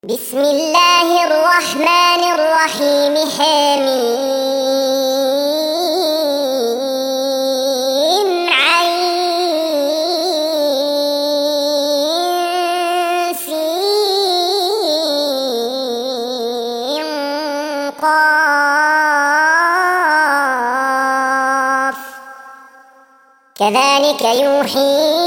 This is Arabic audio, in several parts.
بسم الله الرحمن الرحيم حميم عين سين قاف كذلك يوحي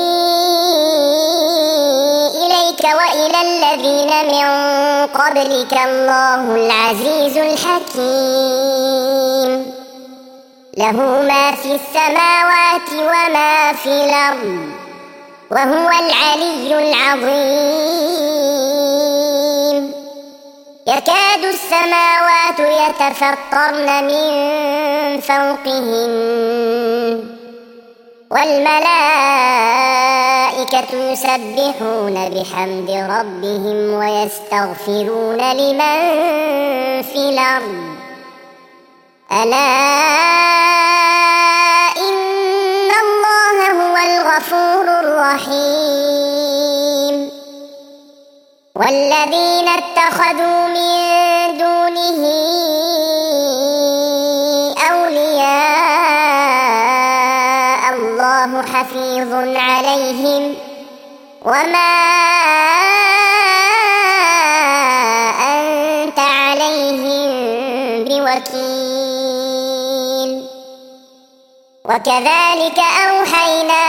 وإلى الذين من قبلك الله العزيز الحكيم له ما في السماوات وما في الأرض وهو العلي العظيم يكاد السماوات يتفطرن من فوقهن والملائكة يسبحون بحمد ربهم ويستغفرون لمن في الأرض ألا إن الله هو الغفور الرحيم والذين اتخذوا من دونه الله حفيظ عليهم وما أنت عليهم بوكيل وكذلك أوحينا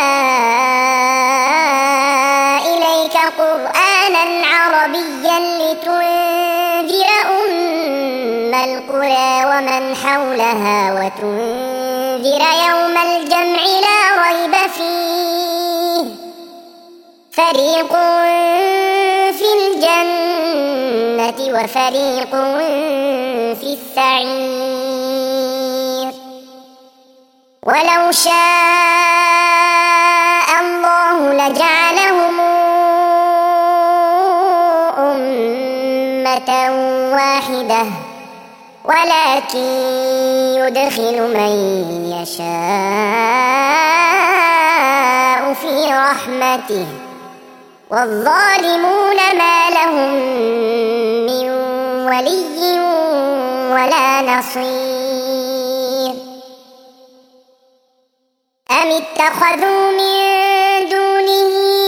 إليك قرآنا عربيا لتنذر أم القرى ومن حولها وتنذر يوم الجمع لا ريب فيه فريق في الجنة وفريق في السعير ولو شاء الله لجعلهم أمة واحدة ولكن يدخل من يشاء في رحمته والظالمون ما لهم من ولي ولا نصير أم اتخذوا من دونه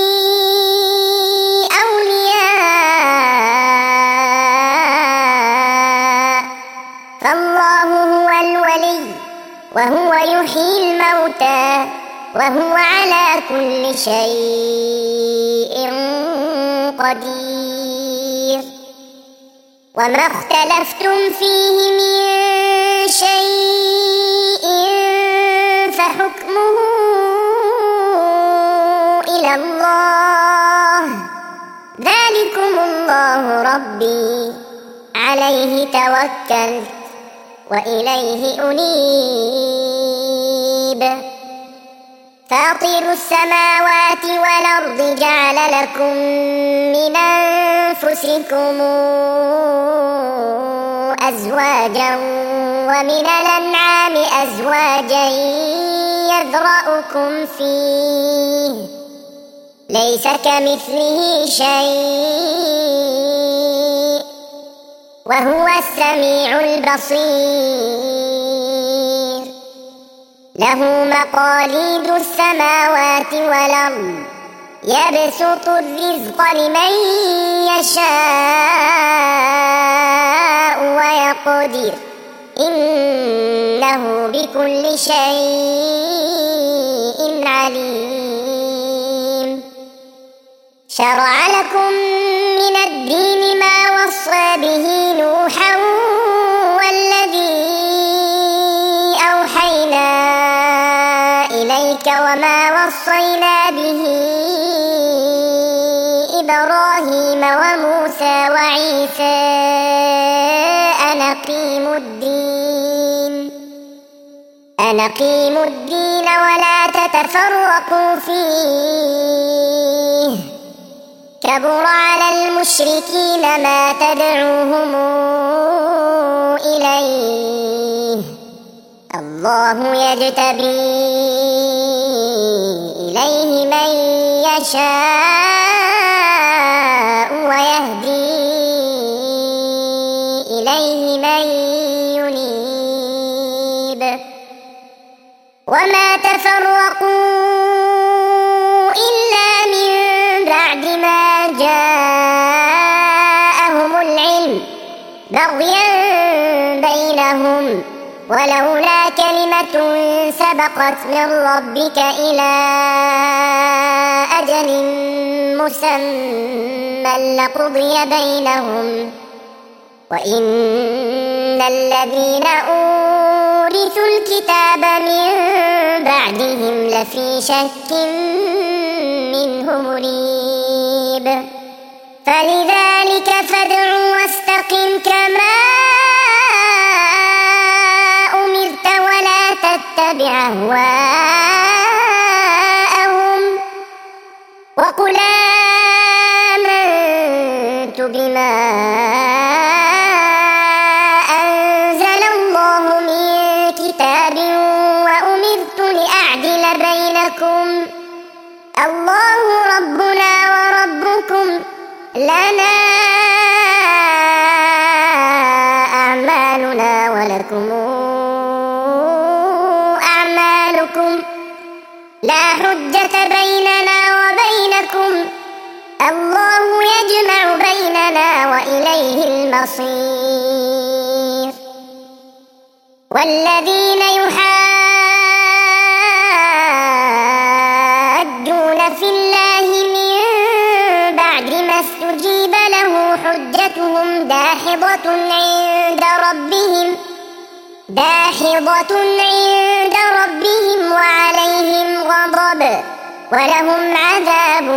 فالله هو الولي وهو يحيي الموتى وهو على كل شيء قدير وما اختلفتم فيه من شيء فحكمه إلى الله ذلكم الله ربي عليه توكلت وإليه أنيب فاطر السماوات والأرض جعل لكم من أنفسكم أزواجا ومن الأنعام أزواجا يذرأكم فيه ليس كمثله شيء وهو السميع البصير له مقاليد السماوات والأرض يبسط الرزق لمن يشاء ويقدر إنه بكل شيء عليم شرع لكم من الدين ما وصى به نوحا والذي أوحينا إليك وما وصينا به إبراهيم وموسى وعيسى أن أقيموا الدين ولا تتفرقوا فيه كبر على المشركين ما تدعوهم إليه الله يجتبي إليه من يشاء ويهدي وما تفرقوا إلا من بعد ما جاءهم العلم بغيا بينهم ولولا كلمة سبقت من ربك إلى أجل مسمى لقضي بينهم وإن الذين أورثوا الكتاب من بعدهم لفي شك منه مريب فلذلك فادع واستقم كما أمرت ولا تتبع أهواءهم وقل آمنت بما أنزل الله من كتاب وأمرت لأعدل بينكم الله ربنا وربكم لنا أعمالنا ولكم أعمالكم لا حجة بيننا وبينكم الله يجمع بيننا وإليه المصير والذين يحاجون في الله من بعد ما استجيب له حجتهم داحضة عند ربهم وعليهم غضب ولهم عذاب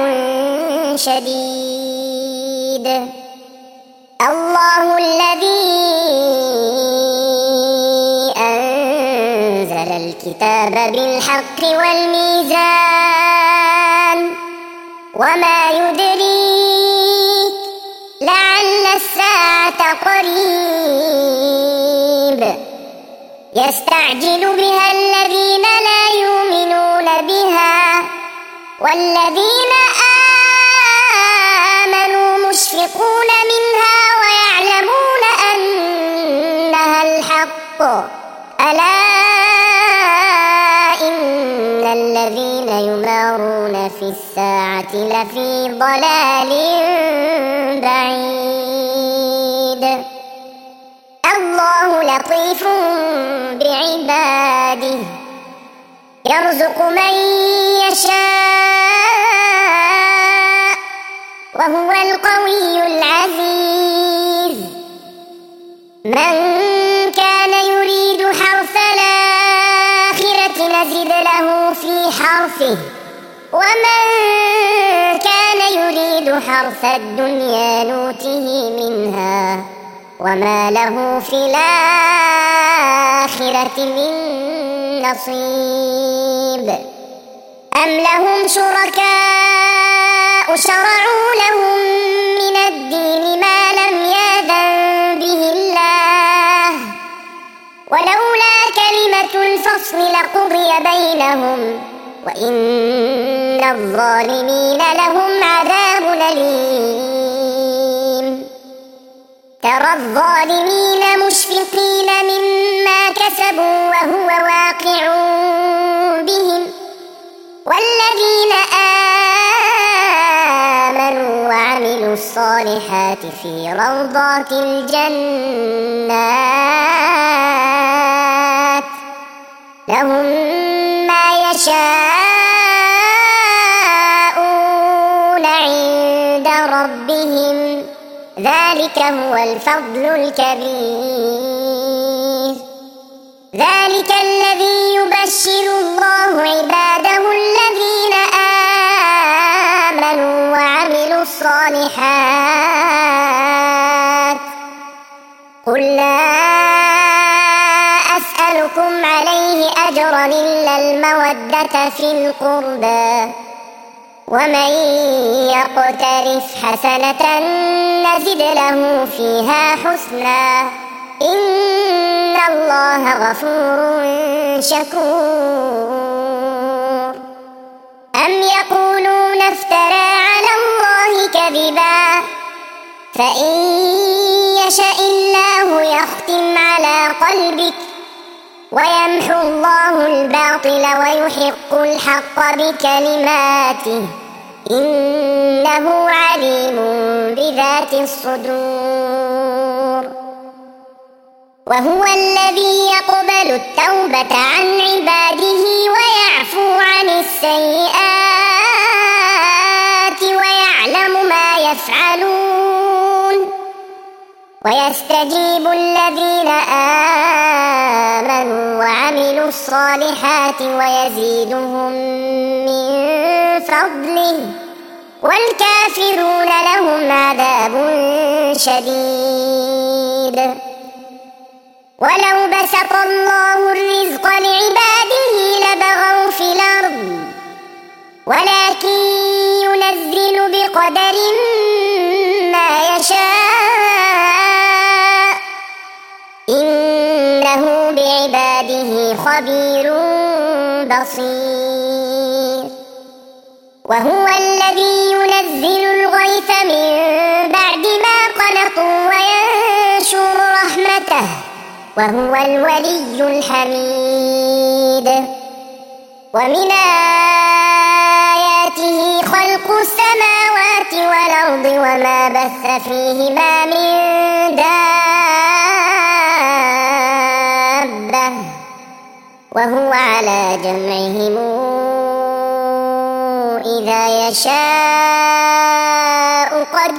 شديد الله الذي أنزل الكتاب بالحق والميزان وما يدريك لعل الساعة قريب يستعجل بها الذين لا يؤمنون بها والذين آمنوا مشفقون منها ويعلمون أنها الحق ألا إن الذين يمارون في الساعة لفي ضلال بعيد الله لطيف بعباده يرزق من يشاء وهو القوي العزيز من كان يريد حرث الآخرة نزد له في حرثه ومن كان يريد حرث الدنيا نوته منها وما له في الآخرة من نصيب أم لهم شركاء شرعوا لهم من الدين ما لم يأذن به الله ولولا كلمة الفصل لقضي بينهم وإن الظالمين لهم عذاب أليم ترى الظالمين مشفقين مما كسبوا وهو واقع بهم والذين آمنوا وعملوا الصالحات في روضات الجنات لهم ما يشاءون عند ربهم ذلك هو الفضل الكبير ذلك الذي يبشر الله عباده الذين آمنوا وعملوا الصالحات قل لا أسألكم عليه أجرا إلا المودة في القربى ومن يقترف حسنة نزد له فيها حسنا إن الله غفور شكور أم يقولون افترى على الله كذبا فإن يشاء الله يختم على قلبك ويمحو الله الباطل ويحق الحق بكلماته إنه عليم بذات الصدور وهو الذي يقبل التوبة عن عباده ويعفو عن السيئات ويعلم ما يفعلون ويستجيب الذين آمنوا وعملوا الصالحات ويزيدهم من فضله والكافرون لهم عذاب شديد ولو بسط الله الرزق لعباده لبغوا في الأرض ولكن ينزل بقدر ما يشاء إنه بعباده خبير بصير وهو الذي ينزل الغيث من بعد ما قنطوا وينشر رحمته وهو الولي الحميد ومن آياته خلق السماوات والأرض وما بث فيهما من دابة وهو على جمعهم إذا يشاء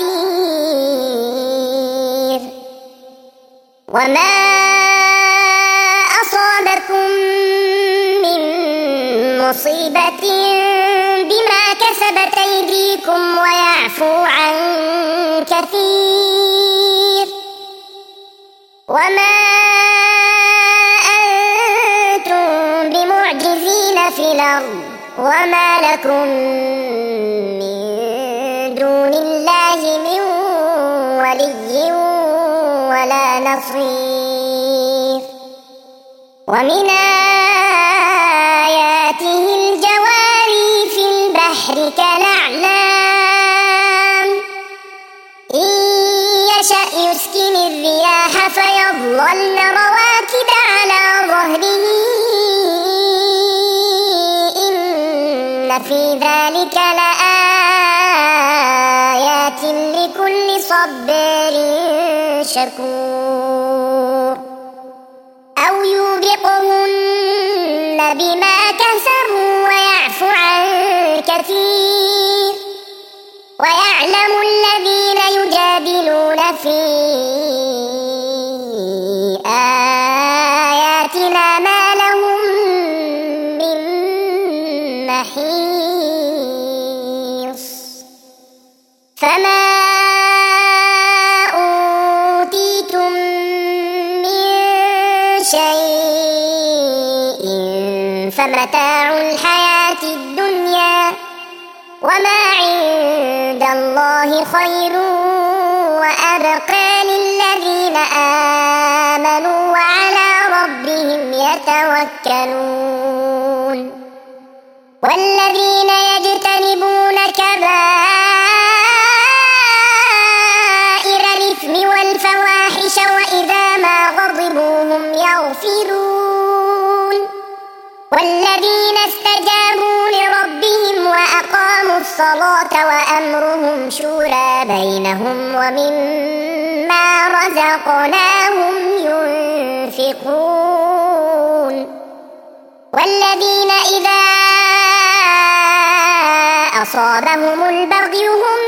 قدير وما أصابكم من مصيبة بما كسبت أيديكم ويعفو عن كثير وما أنتم بمعجزين في الأرض وما لكم من دون الله من ولي ولا نصير ومن آياته الجواري في البحر كالأعلام إن يشأ يسكن الرياح فيظللن رواكد على ظهره إن في ذلك لآيات لكل صبار شكور أو يوبقهن بما كسبوا ويعفو عن كثير ويعلم الذين يجادلون في آياتنا ما لهم من محيص فما أوتيتم من شيء فمتاع الحياة الدنيا وما عند الله خير وأبقى للذين آمنوا وعلى ربهم يتوكلون والذين يجتنبون كبائر الإثم والفواحش وإذا ما غضبوا هم يغفرون والذين استجابوا لربهم وأقاموا الصلاة وأمرهم شورى بينهم ومما رزقناهم ينفقون والذين إذا أصابهم البغي هم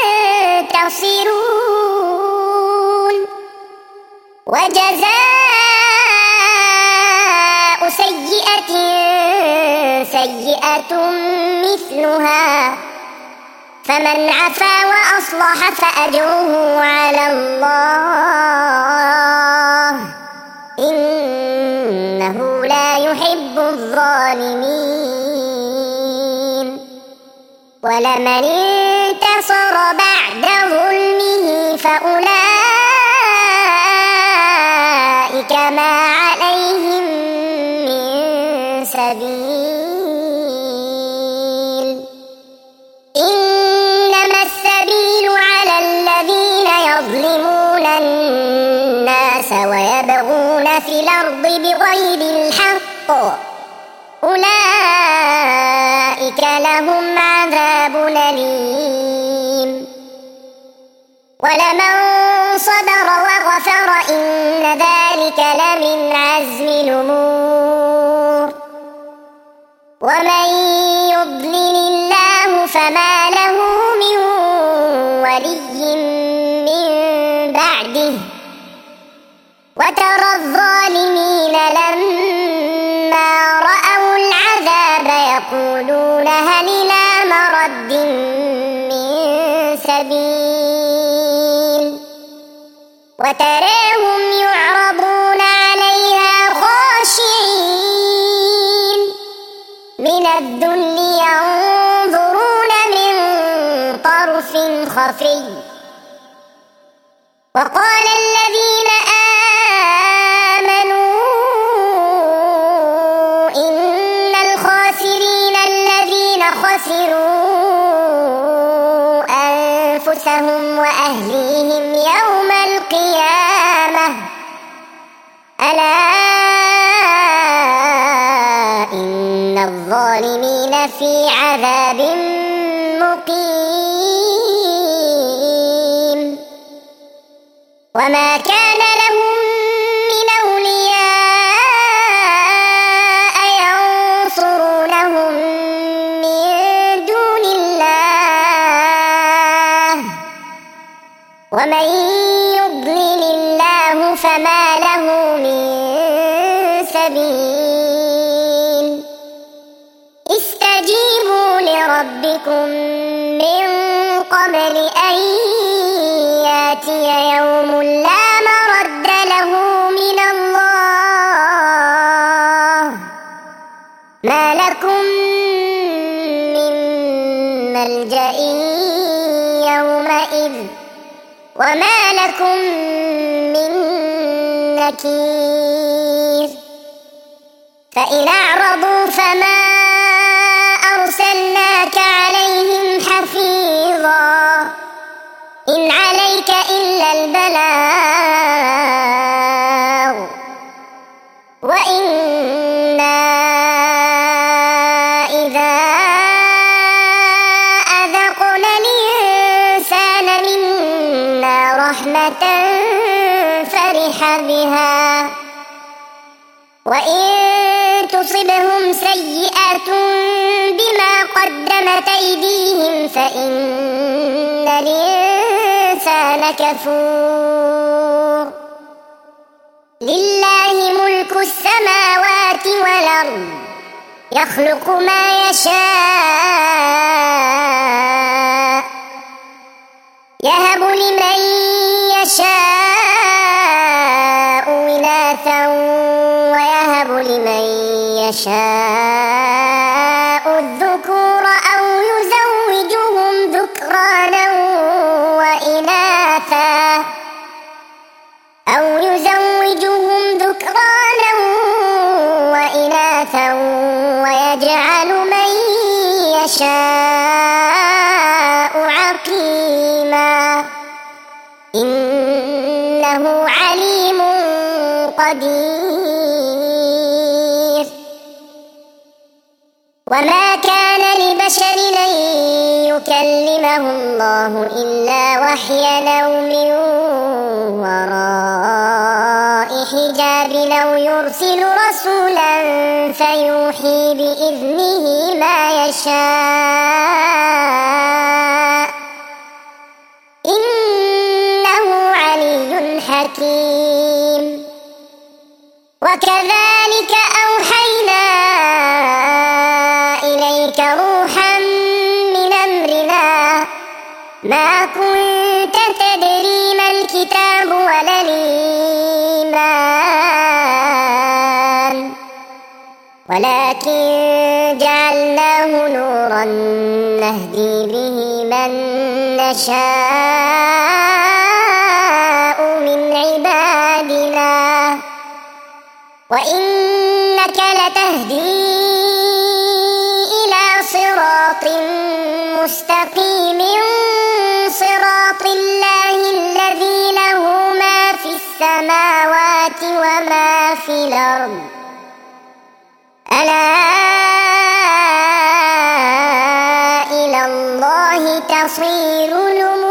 ينتصرون وجزاء سيئة سيئة مثلها فمن عفا وأصلح فأجره على الله إنه لا يحب الظالمين ولمن انتصر بعد ظلمه فأولئك ما عليهم من سبيل إنما السبيل على الذين يظلمون الناس ويبغون في الأرض بغير الحق بالحق أولئك لهم عذاب أليم ولمن صبر وغفر إن ذلك لمن عزم الأمور ومن يضلل الله فما له من ولي من بعده وترى الظالمين لما رأوا العذاب يقولون هل إلى مرد من سبيل وتراهم يعرضون عليها خاشعين من الذل ينظرون من طرف خفي وقال الذين آمنوا إن الخاسرين الذين خسروا أنفسهم وأهليهم يوم القيامة ألا إن الظالمين في عذاب مقيم وما كان لهم من أولياء ينصرونهم من دون الله ومن يضلل الله فما له من سبيل استجيبوا لربكم من قبل أن يأتي يوم لا مرد له من الله ما لكم من ملجأ يومئذ وما لكم من نكير فإن أعرضوا فما أرسلناك عليهم حفيظا إن عليك إلا البلاغ وإنا إذا أذقنا الإنسان منا رحمة فرح بها وإن تصبهم سيئة بما قدمت أيديهم فإن الإنسان كفور لله ملك السماوات والأرض يخلق ما يشاء يهب لمن يشاء إناثا ويهب لمن يشاء الذكور أو يزوجهم ذكرانا وإناثا ويجعل من يشاء عقيما إنه عليم قدير وما كان لبشر أن يكلمه الله إلا وحيا أو من وراء حجاب أو يرسل رسولا فيوحي بإذنه ما يشاء إنه علي حكيم وكذلك أوحينا إليك روحا من أمرنا ما كنت تدري ما الكتاب ولا الإيمان ولكن جعلناه نورا نهدي به من نشاء من عبادنا وإنك لتهدي إلى صراط مستقيم صراط الله الذي له ما في السماوات وما في الأرض ألا إلى الله تصير الأمور.